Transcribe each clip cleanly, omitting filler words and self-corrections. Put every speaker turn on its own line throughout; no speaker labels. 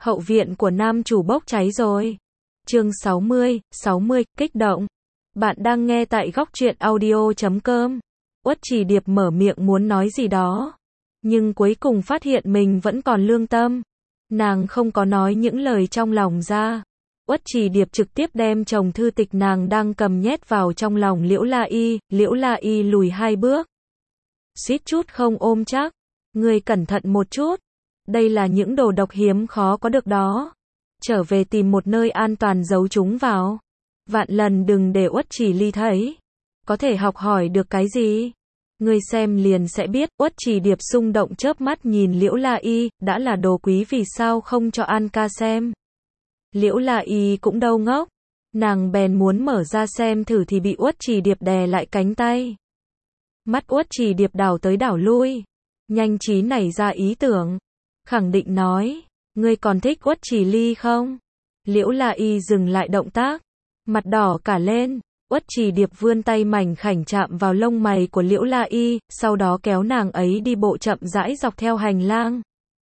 Hậu viện của nam chủ bốc cháy rồi. Chương 60, kích động. Bạn đang nghe tại góc truyện audio.com. Uất Trì Điệp mở miệng muốn nói gì đó, nhưng cuối cùng phát hiện mình vẫn còn lương tâm. Nàng không có nói những lời trong lòng ra. Uất Trì Điệp trực tiếp đem chồng thư tịch nàng đang cầm nhét vào trong lòng Liễu La Y lùi 2 bước. Suýt chút không ôm chắc. Ngươi cẩn thận một chút. Đây là những đồ độc hiếm khó có được đó. Trở về tìm một nơi an toàn giấu chúng vào. Vạn lần đừng để Uất Trì Ly thấy. Có thể học hỏi được cái gì? Ngươi xem liền sẽ biết. Uất Trì Điệp xung động chớp mắt nhìn Liễu La Y, đã là đồ quý vì sao không cho An ca xem. Liễu La Y cũng đâu ngốc. Nàng bèn muốn mở ra xem thử thì bị Uất Trì Điệp đè lại cánh tay. Mắt Uất Trì Điệp đảo tới đảo lui. Nhanh trí nảy ra ý tưởng. Khẳng định nói, ngươi còn thích Uất Trì Ly không? Liễu La Y dừng lại động tác. Mặt đỏ cả lên. Uất Trì Điệp vươn tay mảnh khảnh chạm vào lông mày của Liễu La Y, sau đó kéo nàng ấy đi bộ chậm rãi dọc theo hành lang.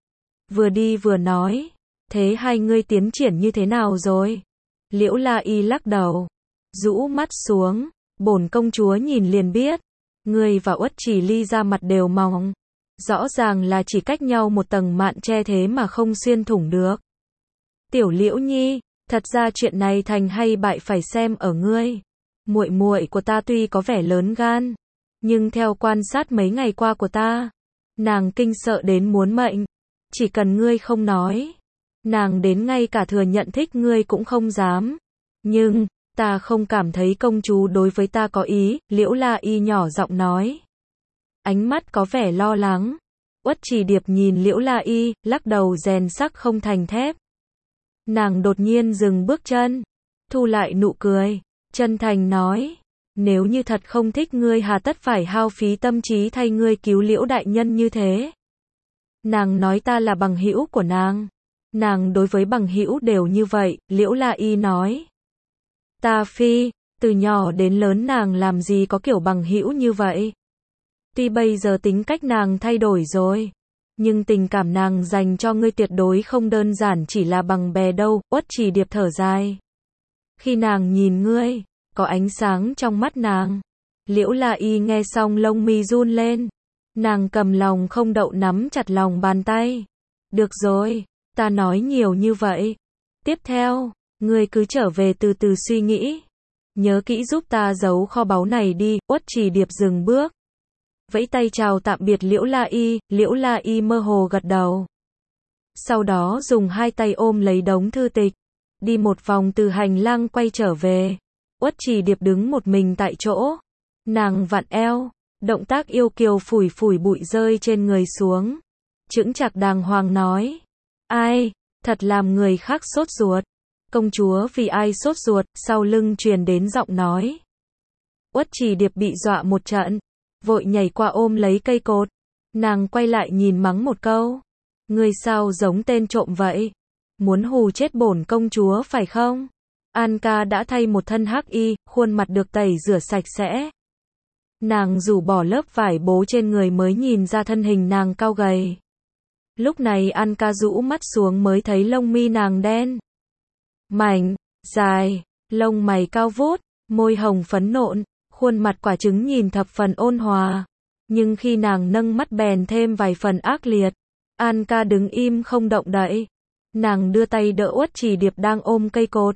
Vừa đi vừa nói, thế hai ngươi tiến triển như thế nào rồi? Liễu La Y lắc đầu, rũ mắt xuống, bổn công chúa nhìn liền biết, ngươi và Uất Trì Ly ra mặt đều mỏng, rõ ràng là chỉ cách nhau một tầng mạn che thế mà không xuyên thủng được. Tiểu Liễu Nhi, thật ra chuyện này thành hay bại phải xem ở ngươi. Muội muội của ta tuy có vẻ lớn gan, nhưng theo quan sát mấy ngày qua của ta, nàng kinh sợ đến muốn mệnh. Chỉ cần ngươi không nói, nàng đến ngay cả thừa nhận thích ngươi cũng không dám. Nhưng, ta không cảm thấy công chúa đối với ta có ý, Liễu La Y nhỏ giọng nói. Ánh mắt có vẻ lo lắng. Uất Trì Điệp nhìn Liễu La Y, lắc đầu rèn sắc không thành thép. Nàng đột nhiên dừng bước chân, thu lại nụ cười, chân thành nói, nếu như thật không thích ngươi hà tất phải hao phí tâm trí thay ngươi cứu Liễu đại nhân như thế. Nàng nói ta là bằng hữu của nàng. Nàng đối với bằng hữu đều như vậy, Liễu La Y nói. Ta phi, từ nhỏ đến lớn nàng làm gì có kiểu bằng hữu như vậy. Tuy bây giờ tính cách nàng thay đổi rồi, nhưng tình cảm nàng dành cho ngươi tuyệt đối không đơn giản chỉ là bằng bè đâu. Uất Trì Điệp thở dài. Khi nàng nhìn ngươi, có ánh sáng trong mắt nàng. Liễu La Y nghe xong lông mi run lên. Nàng cầm lòng không đậu nắm chặt lòng bàn tay. Được rồi, ta nói nhiều như vậy. Tiếp theo, ngươi cứ trở về từ từ suy nghĩ. Nhớ kỹ giúp ta giấu kho báu này đi. Uất Trì Điệp dừng bước, vẫy tay chào tạm biệt Liễu La Y mơ hồ gật đầu. Sau đó dùng hai tay ôm lấy đống thư tịch, đi một vòng từ hành lang quay trở về. Uất Trì Điệp đứng một mình tại chỗ. Nàng vặn eo, động tác yêu kiều phủi phủi bụi rơi trên người xuống. Chững chạc đàng hoàng nói. Ai, thật làm người khác sốt ruột. Công chúa vì ai sốt ruột, sau lưng truyền đến giọng nói. Uất Trì Điệp bị dọa một trận, vội nhảy qua ôm lấy cây cột. Nàng quay lại nhìn mắng một câu. Ngươi sao giống tên trộm vậy? Muốn hù chết bổn công chúa phải không? An ca đã thay một thân hắc y, khuôn mặt được tẩy rửa sạch sẽ. Nàng rũ bỏ lớp vải bố trên người mới nhìn ra thân hình nàng cao gầy. Lúc này An ca rũ mắt xuống mới thấy lông mi nàng đen, mảnh, dài, lông mày cao vút, môi hồng phấn nộn, khuôn mặt quả trứng nhìn thập phần ôn hòa. Nhưng khi nàng nâng mắt bèn thêm vài phần ác liệt. An ca đứng im không động đậy. Nàng đưa tay đỡ Uất Trì Điệp đang ôm cây cột.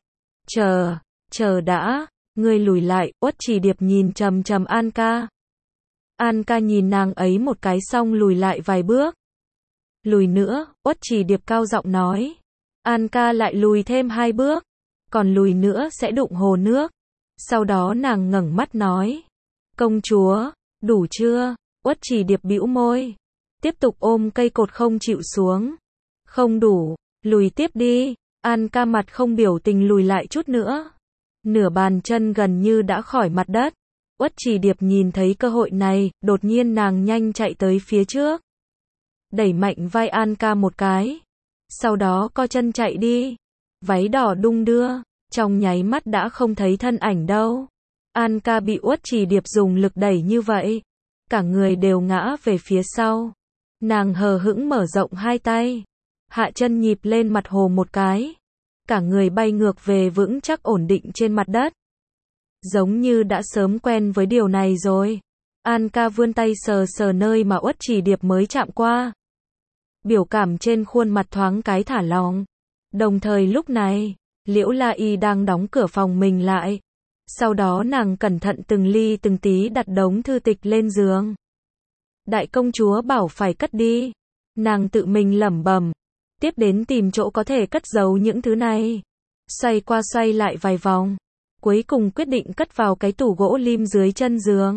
Chờ đã, ngươi lùi lại. Uất Trì Điệp nhìn chằm chằm An ca. An ca nhìn nàng ấy một cái xong lùi lại vài bước. Lùi nữa, Uất Trì Điệp cao giọng nói. An ca lại lùi thêm 2 bước. Còn lùi nữa sẽ đụng hồ nước. Sau đó nàng ngẩng mắt nói. Công chúa, đủ chưa? Uất Trì Điệp bĩu môi, tiếp tục ôm cây cột không chịu xuống. Không đủ, lùi tiếp đi. An ca mặt không biểu tình lùi lại chút nữa. Nửa bàn chân gần như đã khỏi mặt đất. Uất Trì Điệp nhìn thấy cơ hội này, đột nhiên nàng nhanh chạy tới phía trước. Đẩy mạnh vai An ca một cái. Sau đó co chân chạy đi. Váy đỏ đung đưa, trong nháy mắt đã không thấy thân ảnh đâu. An ca bị Uất Trì Điệp dùng lực đẩy như vậy, cả người đều ngã về phía sau. Nàng hờ hững mở rộng hai tay. hạ chân nhịp lên mặt hồ một cái. Cả người bay ngược về vững chắc ổn định trên mặt đất. Giống như đã sớm quen với điều này rồi. An ca vươn tay sờ sờ nơi mà Uất Chỉ Điệp mới chạm qua. Biểu cảm trên khuôn mặt thoáng cái thả lỏng. Đồng thời lúc này, Liễu La Y đang đóng cửa phòng mình lại. Sau đó nàng cẩn thận từng ly từng tí đặt đống thư tịch lên giường. Đại công chúa bảo phải cất đi. Nàng tự mình lẩm bẩm. Tiếp đến tìm chỗ có thể cất giấu những thứ này. Xoay qua xoay lại vài vòng. Cuối cùng quyết định cất vào cái tủ gỗ lim dưới chân giường.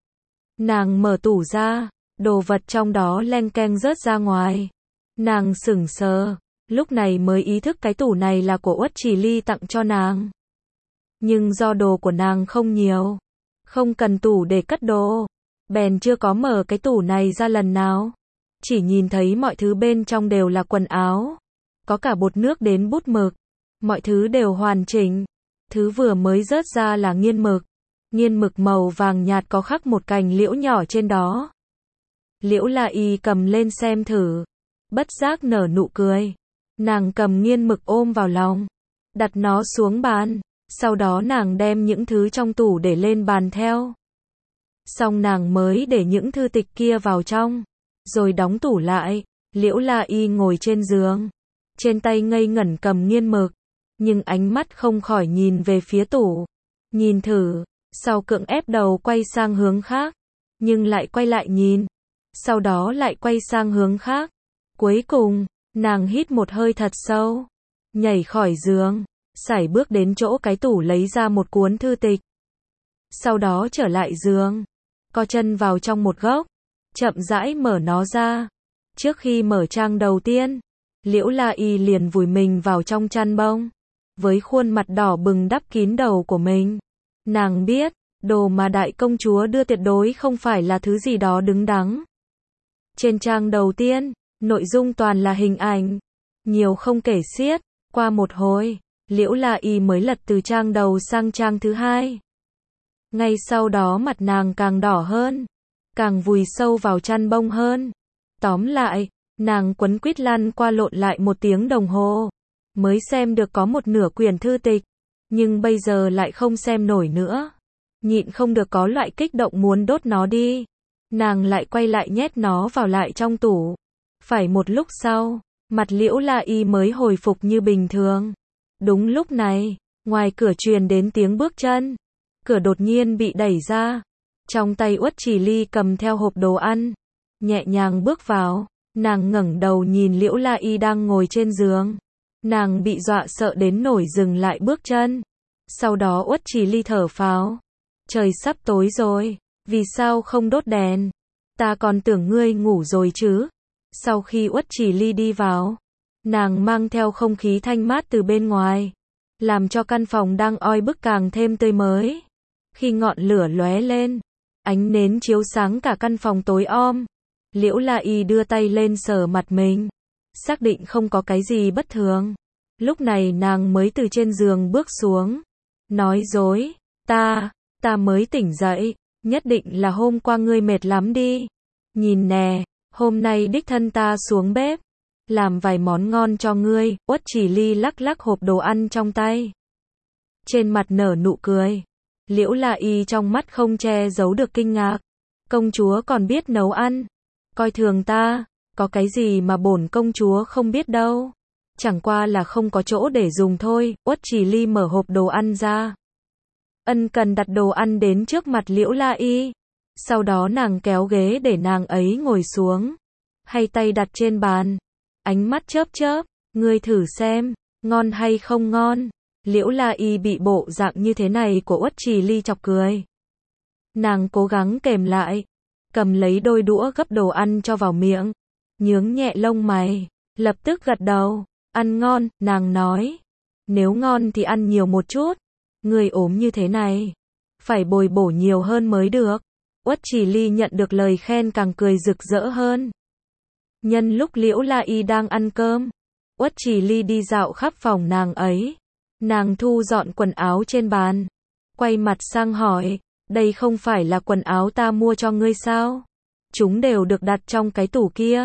Nàng mở tủ ra, đồ vật trong đó leng keng rớt ra ngoài. Nàng sững sờ, lúc này mới ý thức cái tủ này là của Uất Chỉ Ly tặng cho nàng. Nhưng do đồ của nàng không nhiều, không cần tủ để cất đồ, bèn chưa có mở cái tủ này ra lần nào. Chỉ nhìn thấy mọi thứ bên trong đều là quần áo, có cả bột nước đến bút mực, mọi thứ đều hoàn chỉnh. Thứ vừa mới rớt ra là nghiên mực màu vàng nhạt có khắc một cành liễu nhỏ trên đó. Liễu La Y cầm lên xem thử, bất giác nở nụ cười. Nàng cầm nghiên mực ôm vào lòng, đặt nó xuống bàn, sau đó nàng đem những thứ trong tủ để lên bàn theo. Xong nàng mới để những thư tịch kia vào trong, rồi đóng tủ lại. Liễu La Y ngồi trên giường, trên tay ngây ngẩn cầm nghiên mực, nhưng ánh mắt không khỏi nhìn về phía tủ. Nhìn thử, sau cưỡng ép đầu quay sang hướng khác, nhưng lại quay lại nhìn, sau đó lại quay sang hướng khác. Cuối cùng, nàng hít một hơi thật sâu, nhảy khỏi giường, sải bước đến chỗ cái tủ lấy ra một cuốn thư tịch. Sau đó trở lại giường, co chân vào trong một góc, chậm rãi mở nó ra. Trước khi mở trang đầu tiên, Liễu La Y liền vùi mình vào trong chăn bông, với khuôn mặt đỏ bừng đắp kín đầu của mình. Nàng biết, đồ mà đại công chúa đưa tuyệt đối không phải là thứ gì đó đứng đắn. Trên trang đầu tiên, nội dung toàn là hình ảnh, nhiều không kể xiết. Qua một hồi, Liễu La Y mới lật từ trang đầu sang trang thứ hai. Ngay sau đó mặt nàng càng đỏ hơn, càng vùi sâu vào chăn bông hơn. Tóm lại, nàng quấn quýt lăn qua lộn lại 1 tiếng đồng hồ, mới xem được có một nửa quyển thư tịch, nhưng bây giờ lại không xem nổi nữa. Nhịn không được có loại kích động muốn đốt nó đi. Nàng lại quay lại nhét nó vào lại trong tủ. Phải một lúc sau, mặt Liễu La Y mới hồi phục như bình thường. Đúng lúc này, ngoài cửa truyền đến tiếng bước chân. Cửa đột nhiên bị đẩy ra. Trong tay Uất Chỉ Ly cầm theo hộp đồ ăn, nhẹ nhàng bước vào. Nàng ngẩng đầu nhìn Liễu La Y đang ngồi trên giường. Nàng bị dọa sợ đến nổi dừng lại bước chân. Sau đó Uất Chỉ Ly thở phào. Trời sắp tối rồi, vì sao không đốt đèn? Ta còn tưởng ngươi ngủ rồi chứ. Sau khi Uất Chỉ Ly đi vào, nàng mang theo không khí thanh mát từ bên ngoài, làm cho căn phòng đang oi bức càng thêm tươi mới. Khi ngọn lửa lóe lên, ánh nến chiếu sáng cả căn phòng tối om. Liễu La Y đưa tay lên sờ mặt mình, xác định không có cái gì bất thường. Lúc này nàng mới từ trên giường bước xuống, nói dối, ta mới tỉnh dậy, nhất định là hôm qua ngươi mệt lắm đi. Nhìn nè, hôm nay đích thân ta xuống bếp, làm vài món ngon cho ngươi. Uất Chỉ Ly lắc lắc hộp đồ ăn trong tay, trên mặt nở nụ cười. Liễu La Y trong mắt không che giấu được kinh ngạc. Công chúa còn biết nấu ăn, coi thường ta, có cái gì mà bổn công chúa không biết đâu. Chẳng qua là không có chỗ để dùng thôi. Uất Chỉ Ly mở hộp đồ ăn ra, ân cần đặt đồ ăn đến trước mặt Liễu La Y. Sau đó nàng kéo ghế để nàng ấy ngồi xuống, hay tay đặt trên bàn, ánh mắt chớp chớp, ngươi thử xem, ngon hay không ngon. Liễu La Y bị bộ dạng như thế này của Uất Chỉ Ly chọc cười. Nàng cố gắng kềm lại, cầm lấy đôi đũa gấp đồ ăn cho vào miệng, nhướng nhẹ lông mày, lập tức gật đầu. Ăn ngon, nàng nói. Nếu ngon thì ăn nhiều một chút. Người ốm như thế này, phải bồi bổ nhiều hơn mới được. Uất Chỉ Ly nhận được lời khen càng cười rực rỡ hơn. Nhân lúc Liễu La Y đang ăn cơm, Uất Chỉ Ly đi dạo khắp phòng nàng ấy. Nàng thu dọn quần áo trên bàn, quay mặt sang hỏi, đây không phải là quần áo ta mua cho ngươi sao? Chúng đều được đặt trong cái tủ kia.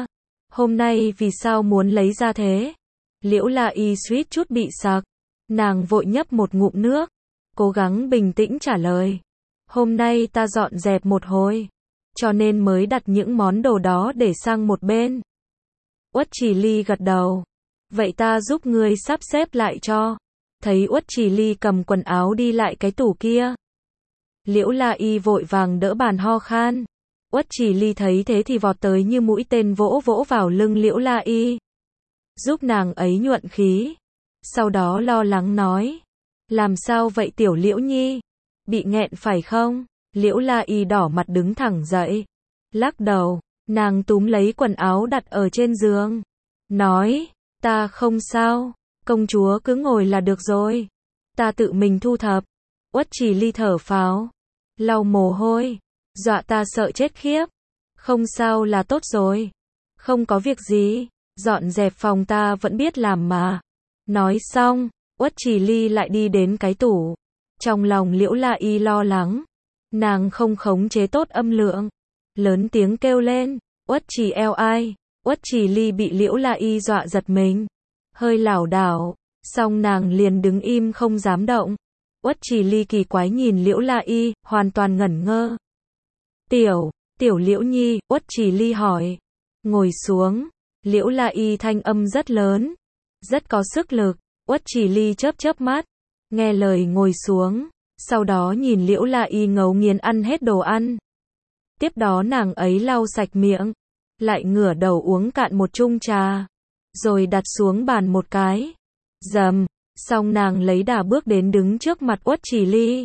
Hôm nay vì sao muốn lấy ra thế? Liễu La Y suýt chút bị sặc. Nàng vội nhấp một ngụm nước, cố gắng bình tĩnh trả lời. Hôm nay ta dọn dẹp một hồi, cho nên mới đặt những món đồ đó để sang một bên. Uất Trì Ly gật đầu. Vậy ta giúp ngươi sắp xếp lại cho. Thấy Uất Trì Ly cầm quần áo đi lại cái tủ kia. Liễu La Y vội vàng đỡ bàn ho khan. Uất Trì Ly thấy thế thì vọt tới như mũi tên vỗ vỗ vào lưng Liễu La Y. Giúp nàng ấy nhuận khí. Sau đó lo lắng nói. Làm sao vậy tiểu Liễu Nhi? Bị nghẹn phải không? Liễu La Y đỏ mặt đứng thẳng dậy. Lắc đầu, nàng túm lấy quần áo đặt ở trên giường. Nói, ta không sao, công chúa cứ ngồi là được rồi. Ta tự mình thu thập. Uất Trì Ly thở phào, lau mồ hôi, dọa ta sợ chết khiếp. Không sao là tốt rồi. Không có việc gì, dọn dẹp phòng ta vẫn biết làm mà. Nói xong, Uất Trì Ly lại đi đến cái tủ. Trong lòng Liễu La Y lo lắng. Nàng không khống chế tốt âm lượng. Lớn tiếng kêu lên, Uất Trì eo ai. Uất Trì Ly bị Liễu La Y dọa giật mình. Hơi lảo đảo, xong nàng liền đứng im không dám động. Uất Trì Ly kỳ quái nhìn Liễu La Y, hoàn toàn ngẩn ngơ. Tiểu Liễu Nhi, Uất Trì Ly hỏi. Ngồi xuống. Liễu La Y thanh âm rất lớn, rất có sức lực. Uất Trì Ly chớp chớp mắt, nghe lời ngồi xuống, sau đó nhìn Liễu La Y ngấu nghiến ăn hết đồ ăn. Tiếp đó nàng ấy lau sạch miệng, lại ngửa đầu uống cạn một chung trà, rồi đặt xuống bàn một cái. Dầm, xong nàng lấy đà bước đến đứng trước mặt Uất Trì Ly.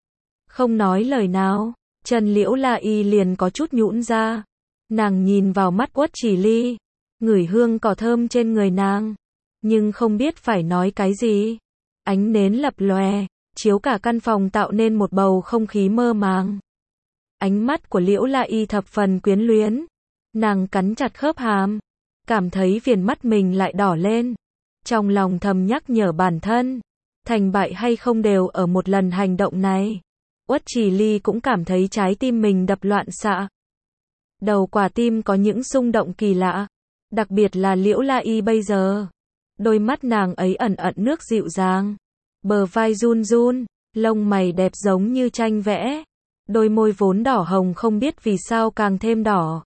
Không nói lời nào, chân Liễu La Y liền có chút nhũn ra. Nàng nhìn vào mắt Uất Trì Ly, ngửi hương cỏ thơm trên người nàng, nhưng không biết phải nói cái gì. Ánh nến lập lòe, chiếu cả căn phòng tạo nên một bầu không khí mơ màng. Ánh mắt của Liễu La Y thập phần quyến luyến. Nàng cắn chặt khớp hàm, cảm thấy viền mắt mình lại đỏ lên. Trong lòng thầm nhắc nhở bản thân, thành bại hay không đều ở một lần hành động này. Uất Trì Ly cũng cảm thấy trái tim mình đập loạn xạ. Đầu quả tim có những xung động kỳ lạ, đặc biệt là Liễu La Y bây giờ. Đôi mắt nàng ấy ẩn ẩn nước dịu dàng, bờ vai run run, lông mày đẹp giống như tranh vẽ. Đôi môi vốn đỏ hồng không biết vì sao càng thêm đỏ,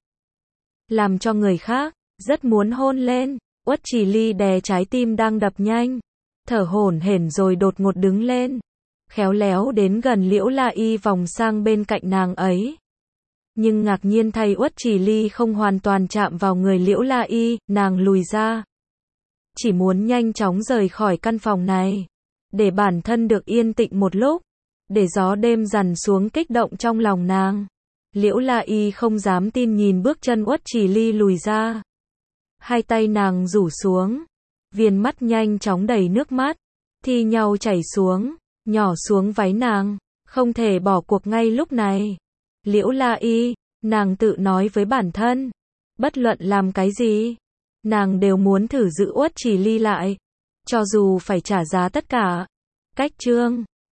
làm cho người khác rất muốn hôn lên. Uất Trì Ly đè trái tim đang đập nhanh, thở hổn hển rồi đột ngột đứng lên, khéo léo đến gần Liễu La Y vòng sang bên cạnh nàng ấy. Nhưng ngạc nhiên thay, Uất Trì Ly không hoàn toàn chạm vào người Liễu La Y, nàng lùi ra. Chỉ muốn nhanh chóng rời khỏi căn phòng này, để bản thân được yên tĩnh một lúc, để gió đêm dằn xuống kích động trong lòng nàng. Liễu La Y không dám tin nhìn bước chân Uất Trì Ly lùi ra. Hai tay nàng rủ xuống, viền mắt nhanh chóng đầy nước mắt, thi nhau chảy xuống, nhỏ xuống váy nàng, không thể bỏ cuộc ngay lúc này. Liễu La Y, nàng tự nói với bản thân, bất luận làm cái gì, nàng đều muốn thử giữ Uất Trì Ly lại, cho dù phải trả giá tất cả. Cách chương